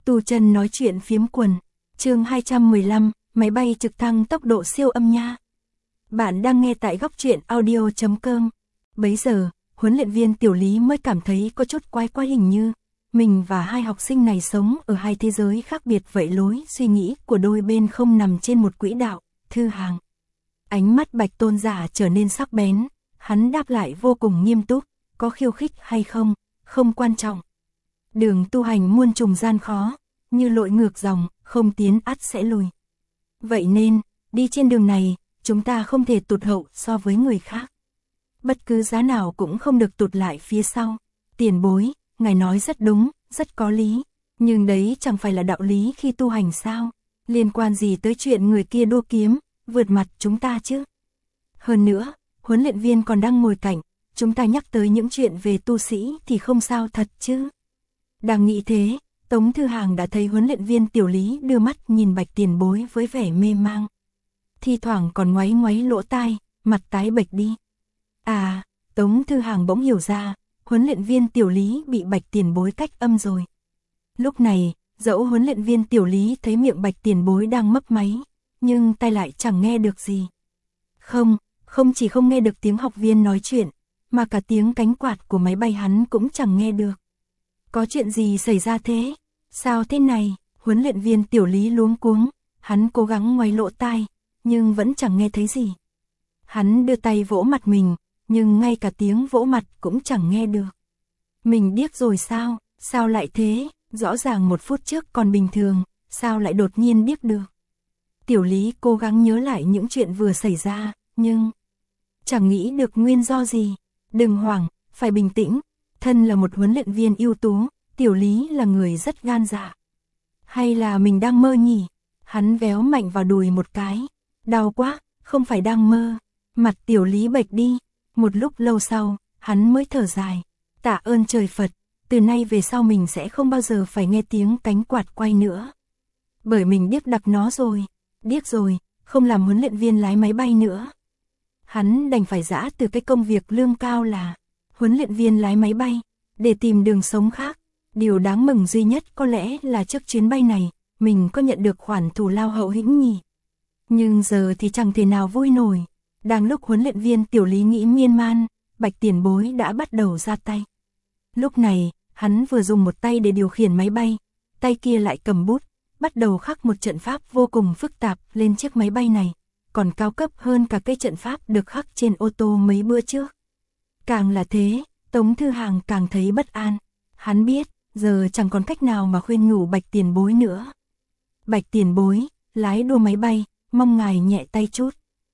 Tu Chân nói chuyện phiếm quần, chương 215, máy bay trực thăng tốc độ siêu âm nha. Bạn đang nghe tại góc truyện audio.com. Bấy giờ, huấn luyện viên Tiểu Lý mới cảm thấy có chút quái quái, hình như mình và hai học sinh này sống ở hai thế giới khác biệt vậy, lối suy nghĩ của đôi bên không nằm trên một quỹ đạo. Thư Hàng. Ánh mắt Bạch Tôn Giả trở nên sắc bén, hắn đáp lại vô cùng nghiêm túc, có khiêu khích hay không, không quan trọng. Đường tu hành muôn trùng gian khó, như lội ngược dòng, không tiến ắt sẽ lùi. Vậy nên, đi trên đường này, chúng ta không thể tụt hậu so với người khác. Bất cứ giá nào cũng không được tụt lại phía sau. Tiền bối, ngài nói rất đúng, rất có lý. Nhưng đấy chẳng phải là đạo lý khi tu hành sao? Liên quan gì tới chuyện người kia đua kiếm, vượt mặt chúng ta chứ? Hơn nữa, huấn luyện viên còn đang ngồi cạnh, chúng ta nhắc tới những chuyện về tu sĩ thì không sao thật chứ? Đang nghĩ thế, Tống Thư Hàng đã thấy huấn luyện viên Tiểu Lý đưa mắt nhìn Bạch tiền bối với vẻ mê mang. Thi thoảng còn ngoáy ngoáy lỗ tai, mặt tái bệch đi. À, Tống Thư Hàng bỗng hiểu ra, huấn luyện viên Tiểu Lý bị Bạch tiền bối cách âm rồi. Lúc này, dẫu huấn luyện viên Tiểu Lý thấy miệng Bạch tiền bối đang mấp máy, nhưng tai lại chẳng nghe được gì. Không chỉ không nghe được tiếng học viên nói chuyện, mà cả tiếng cánh quạt của máy bay hắn cũng chẳng nghe được. Có chuyện gì xảy ra thế? Sao thế này? Huấn luyện viên Tiểu Lý luống cuống, hắn cố gắng ngoáy lỗ tai, nhưng vẫn chẳng nghe thấy gì. Hắn đưa tay vỗ mặt mình, nhưng ngay cả tiếng vỗ mặt cũng chẳng nghe được. Mình điếc rồi sao? Sao lại thế? Rõ ràng 1 phút trước còn bình thường, sao lại đột nhiên điếc được? Tiểu Lý cố gắng nhớ lại những chuyện vừa xảy ra, nhưng chẳng nghĩ được nguyên do gì. Đừng hoảng, phải bình tĩnh. Thân là một huấn luyện viên ưu tú, Tiểu Lý là người rất gan dạ. Hay là mình đang mơ nhỉ? Hắn véo mạnh vào đùi một cái. Đau quá, không phải đang mơ. Mặt Tiểu Lý bệch đi. Một lúc lâu sau, hắn mới thở dài. Tạ ơn trời Phật, từ nay về sau mình sẽ không bao giờ phải nghe tiếng cánh quạt quay nữa. Bởi mình điếc đặc nó rồi. Điếc rồi, không làm huấn luyện viên lái máy bay nữa. Hắn đành phải giã từ cái công việc lương cao là huấn luyện viên lái máy bay, để tìm đường sống khác. Điều đáng mừng duy nhất có lẽ là trước chuyến bay này, mình có nhận được khoản thù lao hậu hĩnh nhỉ. Nhưng giờ thì chẳng thể nào vui nổi. Đang lúc huấn luyện viên Tiểu Lý nghĩ miên man, Bạch tiền bối đã bắt đầu ra tay. Lúc này, hắn vừa dùng một tay để điều khiển máy bay, tay kia lại cầm bút, bắt đầu khắc một trận pháp vô cùng phức tạp lên chiếc máy bay này, còn cao cấp hơn cả cái trận pháp được khắc trên ô tô mấy bữa trước. Càng là thế, Tống Thư Hàng càng thấy bất an. Hắn biết, giờ chẳng còn cách nào mà khuyên nhủ Bạch tiền bối nữa. Bạch tiền bối, lái đua máy bay, mong ngài nhẹ tay chút.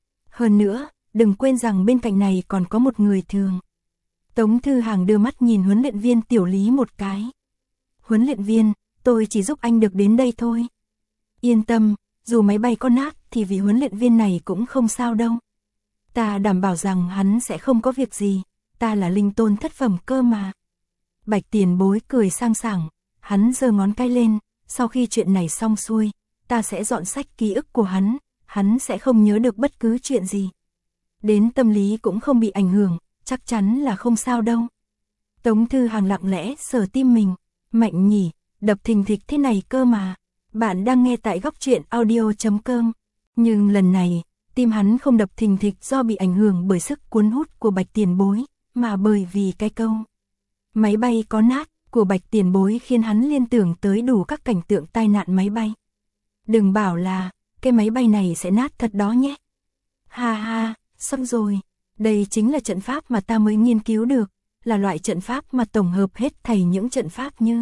Hơn nữa, đừng quên rằng bên cạnh này còn có một người thường. Tống Thư Hàng đưa mắt nhìn huấn luyện viên Tiểu Lý một cái. Huấn luyện viên, tôi chỉ giúp anh được đến đây thôi. Yên tâm, dù máy bay có nát thì vị huấn luyện viên này cũng không sao đâu. Ta đảm bảo rằng hắn sẽ không có việc gì, ta là linh tôn thất phẩm cơ mà. Bạch tiền bối cười sang sảng, hắn giơ ngón cái lên, sau khi chuyện này xong xuôi, ta sẽ dọn sách ký ức của hắn sẽ không nhớ được bất cứ chuyện gì. Đến tâm lý cũng không bị ảnh hưởng, chắc chắn là không sao đâu. Tống Thư Hàng lặng lẽ sờ tim mình, mạnh nhỉ, đập thình thịch thế này cơ mà. Bạn đang nghe tại góc truyện audio.com. Nhưng lần này, tim hắn không đập thình thịch do bị ảnh hưởng bởi sức cuốn hút của Bạch tiền bối, mà bởi vì cái câu máy bay có nát của Bạch tiền bối khiến hắn liên tưởng tới đủ các cảnh tượng tai nạn máy bay. Đừng bảo là cái máy bay này sẽ nát thật đó nhé. Ha ha, xong rồi. Đây chính là trận pháp mà ta mới nghiên cứu được, là loại trận pháp mà tổng hợp hết thảy những trận pháp như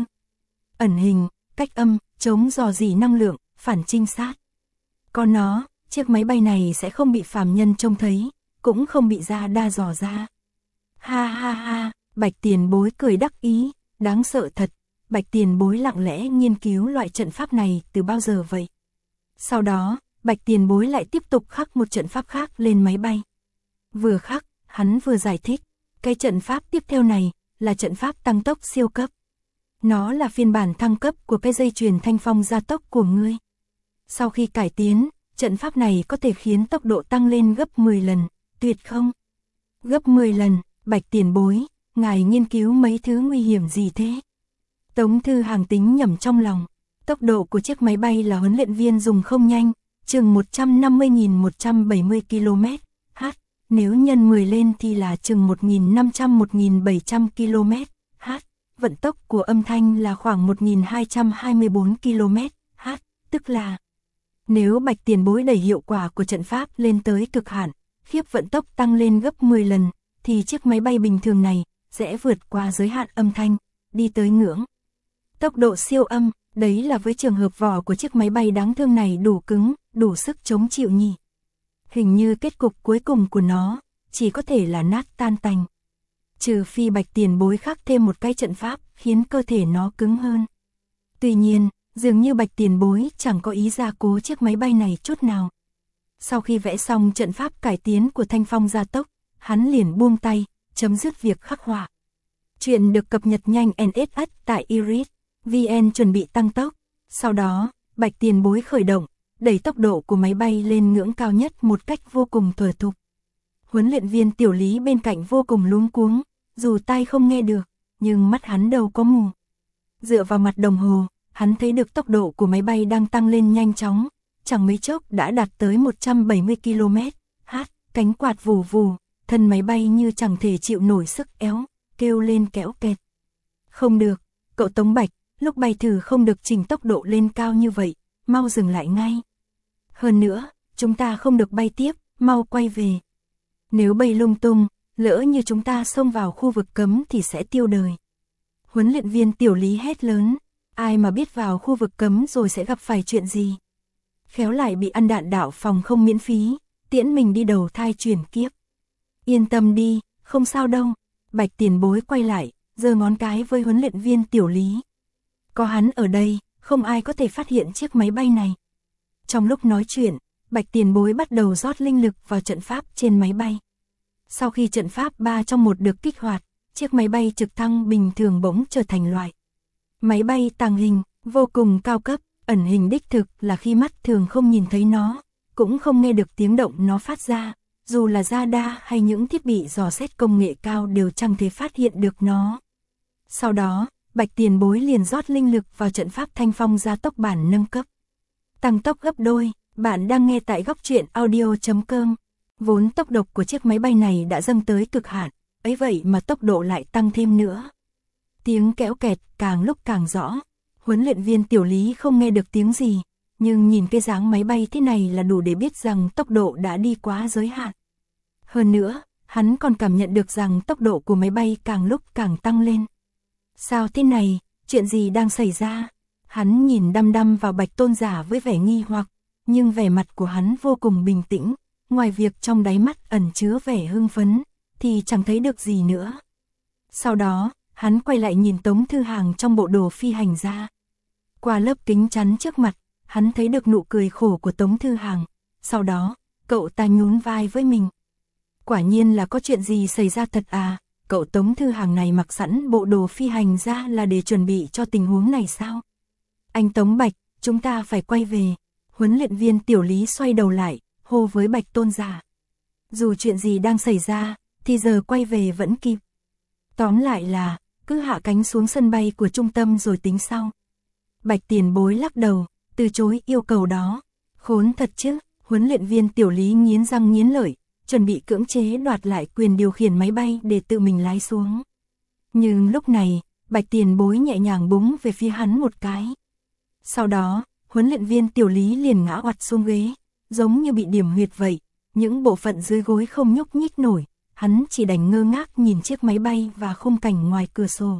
ẩn hình, cách âm, chống dò dỉ năng lượng, phản trinh sát. Có nó, chiếc máy bay này sẽ không bị phàm nhân trông thấy, cũng không bị radar dò ra. Ha ha ha, Bạch tiền bối cười đắc ý, đáng sợ thật. Bạch tiền bối lặng lẽ nghiên cứu loại trận pháp này từ bao giờ vậy? Sau đó, Bạch tiền bối lại tiếp tục khắc một trận pháp khác lên máy bay. Vừa khắc, hắn vừa giải thích, cái trận pháp tiếp theo này là trận pháp tăng tốc siêu cấp. Nó là phiên bản thăng cấp của cái dây chuyền thanh phong gia tốc của ngươi. Sau khi cải tiến, trận pháp này có thể khiến tốc độ tăng lên gấp 10 lần, tuyệt không? Gấp 10 lần, Bạch tiền bối, ngài nghiên cứu mấy thứ nguy hiểm gì thế? Tống Thư Hàng tính nhẩm trong lòng, Tốc độ của chiếc máy bay là huấn luyện viên dùng không nhanh, chừng 150.170 km/h, nếu nhân 10 lên thì là chừng 1.500-1.700 km/h. Vận tốc của âm thanh là khoảng 1.224 km/h, tức là nếu Bạch Tiền Bối đẩy hiệu quả của trận pháp lên tới cực hạn, khiếp vận tốc tăng lên gấp 10 lần, thì chiếc máy bay bình thường này sẽ vượt qua giới hạn âm thanh, đi tới ngưỡng tốc độ siêu âm. Đấy là với trường hợp vỏ của chiếc máy bay đáng thương này đủ cứng, đủ sức chống chịu nhỉ. Hình như kết cục cuối cùng của nó chỉ có thể là nát tan tành. Trừ phi Bạch Tiền Bối khắc thêm một cái trận pháp khiến cơ thể nó cứng hơn. Tuy nhiên, dường như Bạch Tiền Bối chẳng có ý gia cố chiếc máy bay này chút nào. Sau khi vẽ xong trận pháp cải tiến của Thanh Phong gia tốc, hắn liền buông tay, chấm dứt việc khắc họa. Chuyện được cập nhật nhanh NSS tại Iris VN chuẩn bị tăng tốc. Sau đó, Bạch Tiền Bối khởi động, đẩy tốc độ của máy bay lên ngưỡng cao nhất một cách vô cùng thuần thục. Huấn luyện viên Tiểu Lý bên cạnh vô cùng luống cuống, dù tai không nghe được, nhưng mắt hắn đâu có mù. Dựa vào mặt đồng hồ, hắn thấy được tốc độ của máy bay đang tăng lên nhanh chóng, chẳng mấy chốc đã đạt tới 170 km/h, cánh quạt vù vù, thân máy bay như chẳng thể chịu nổi sức éo, kêu lên kéo kẹt. Không được, cậu Tống Bạch, lúc bay thử không được chỉnh tốc độ lên cao như vậy, mau dừng lại ngay. Hơn nữa, chúng ta không được bay tiếp, mau quay về. Nếu bay lung tung, lỡ như chúng ta xông vào khu vực cấm thì sẽ tiêu đời. Huấn luyện viên Tiểu Lý hét lớn, ai mà biết vào khu vực cấm rồi sẽ gặp phải chuyện gì. Khéo lại bị ăn đạn đạo phòng không miễn phí, tiễn mình đi đầu thai chuyển kiếp. Yên tâm đi, không sao đâu. Bạch Tiền Bối quay lại, giơ ngón cái với huấn luyện viên Tiểu Lý. Có hắn ở đây, không ai có thể phát hiện chiếc máy bay này. Trong lúc nói chuyện, Bạch Tiền Bối bắt đầu rót linh lực vào trận pháp trên máy bay. Sau khi trận pháp 3 trong 1 được kích hoạt, chiếc máy bay trực thăng bình thường bỗng trở thành loại máy bay tàng hình, vô cùng cao cấp. Ẩn hình đích thực là khi mắt thường không nhìn thấy nó, cũng không nghe được tiếng động nó phát ra, dù là radar hay những thiết bị dò xét công nghệ cao đều chẳng thể phát hiện được nó. Sau đó, Bạch Tiền Bối liền rót linh lực vào trận pháp Thanh Phong gia tốc bản nâng cấp. Tăng tốc gấp đôi, bạn đang nghe tại góc truyện audio.com. Vốn tốc độ của chiếc máy bay này đã dâng tới cực hạn, ấy vậy mà tốc độ lại tăng thêm nữa. Tiếng kéo kẹt càng lúc càng rõ. Huấn luyện viên Tiểu Lý không nghe được tiếng gì, nhưng nhìn cái dáng máy bay thế này là đủ để biết rằng tốc độ đã đi quá giới hạn. Hơn nữa, hắn còn cảm nhận được rằng tốc độ của máy bay càng lúc càng tăng lên. Sao thế này, chuyện gì đang xảy ra? Hắn nhìn đăm đăm vào Bạch Tôn Giả với vẻ nghi hoặc, nhưng vẻ mặt của hắn vô cùng bình tĩnh, ngoài việc trong đáy mắt ẩn chứa vẻ hưng phấn, thì chẳng thấy được gì nữa. Sau đó, hắn quay lại nhìn Tống Thư Hàng trong bộ đồ phi hành ra. Qua lớp kính chắn trước mặt, hắn thấy được nụ cười khổ của Tống Thư Hàng. Sau đó, cậu ta nhún vai với mình. Quả nhiên là có chuyện gì xảy ra thật à? Cậu Tống Thư Hàng này mặc sẵn bộ đồ phi hành ra là để chuẩn bị cho tình huống này sao? Anh Tống Bạch, chúng ta phải quay về. Huấn luyện viên Tiểu Lý xoay đầu lại, hô với Bạch Tôn Giả. Dù chuyện gì đang xảy ra, thì giờ quay về vẫn kịp. Tóm lại là, cứ hạ cánh xuống sân bay của trung tâm rồi tính sau. Bạch Tiền Bối lắc đầu, từ chối yêu cầu đó. Khốn thật chứ, huấn luyện viên Tiểu Lý nghiến răng nghiến lợi, chuẩn bị cưỡng chế đoạt lại quyền điều khiển máy bay để tự mình lái xuống. Nhưng lúc này, Bạch Tiền Bối nhẹ nhàng búng về phía hắn một cái. Sau đó, huấn luyện viên Tiểu Lý liền ngã oặt xuống ghế, giống như bị điểm huyệt vậy, những bộ phận dưới gối không nhúc nhích nổi, hắn chỉ đành ngơ ngác nhìn chiếc máy bay và khung cảnh ngoài cửa sổ.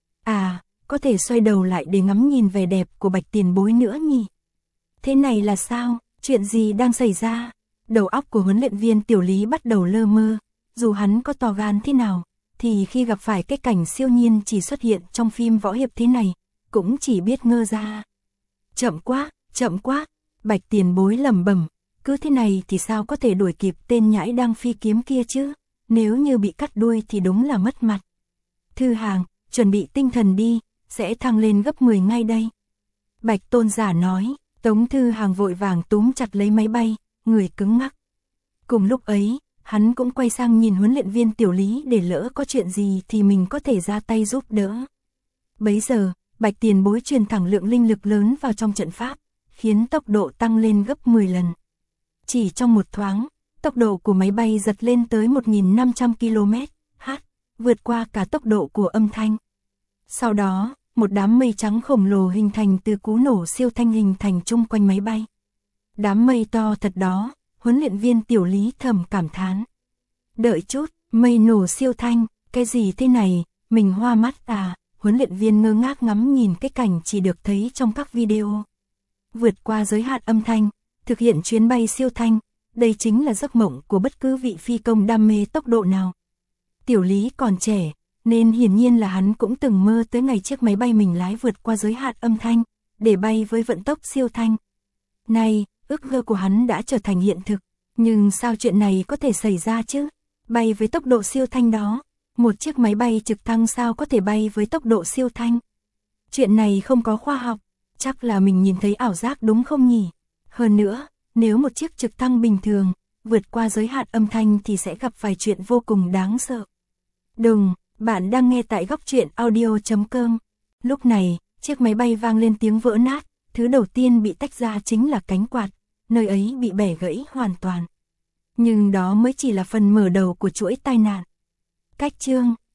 À, có thể xoay đầu lại để ngắm nhìn vẻ đẹp của Bạch Tiền Bối nữa nhỉ? Thế này là sao? Chuyện gì đang xảy ra? Đầu óc của huấn luyện viên Tiểu Lý bắt đầu lơ mơ, dù hắn có to gan thế nào, thì khi gặp phải cái cảnh siêu nhiên chỉ xuất hiện trong phim võ hiệp thế này, cũng chỉ biết ngơ ra. Chậm quá, Bạch Tiền Bối lẩm bẩm, cứ thế này thì sao có thể đuổi kịp tên nhãi đang phi kiếm kia chứ, nếu như bị cắt đuôi thì đúng là mất mặt. Thư Hàng, chuẩn bị tinh thần đi, sẽ thăng lên gấp 10 ngay đây. Bạch Tôn Giả nói, Tống Thư Hàng vội vàng túm chặt lấy máy bay, người cứng ngắc. Cùng lúc ấy, hắn cũng quay sang nhìn huấn luyện viên Tiểu Lý để lỡ có chuyện gì thì mình có thể ra tay giúp đỡ. Bấy giờ, Bạch tiền bối truyền thẳng lượng linh lực lớn vào trong trận pháp, khiến tốc độ tăng lên gấp 10 lần. Chỉ trong một thoáng, tốc độ của máy bay giật lên tới 1.500 km/h, vượt qua cả tốc độ của âm thanh. Sau đó, một đám mây trắng khổng lồ hình thành từ cú nổ siêu thanh hình thành chung quanh máy bay. Đám mây to thật đó, huấn luyện viên Tiểu Lý thầm cảm thán. Đợi chút, mây nổ siêu thanh, cái gì thế này, mình hoa mắt à, huấn luyện viên ngơ ngác ngắm nhìn cái cảnh chỉ được thấy trong các video. Vượt qua giới hạn âm thanh, thực hiện chuyến bay siêu thanh, đây chính là giấc mộng của bất cứ vị phi công đam mê tốc độ nào. Tiểu Lý còn trẻ, nên hiển nhiên là hắn cũng từng mơ tới ngày chiếc máy bay mình lái vượt qua giới hạn âm thanh, để bay với vận tốc siêu thanh. Nay, ước mơ của hắn đã trở thành hiện thực, nhưng sao chuyện này có thể xảy ra chứ? Bay với tốc độ siêu thanh đó, một chiếc máy bay trực thăng sao có thể bay với tốc độ siêu thanh? Chuyện này không có khoa học, chắc là mình nhìn thấy ảo giác đúng không nhỉ? Hơn nữa, nếu một chiếc trực thăng bình thường vượt qua giới hạn âm thanh thì sẽ gặp vài chuyện vô cùng đáng sợ. Đừng, bạn đang nghe tại Góc Truyện Audio.com. Lúc này, chiếc máy bay vang lên tiếng vỡ nát, thứ đầu tiên bị tách ra chính là cánh quạt, nơi ấy bị bẻ gãy hoàn toàn. Nhưng đó mới chỉ là phần mở đầu của chuỗi tai nạn. Cách chương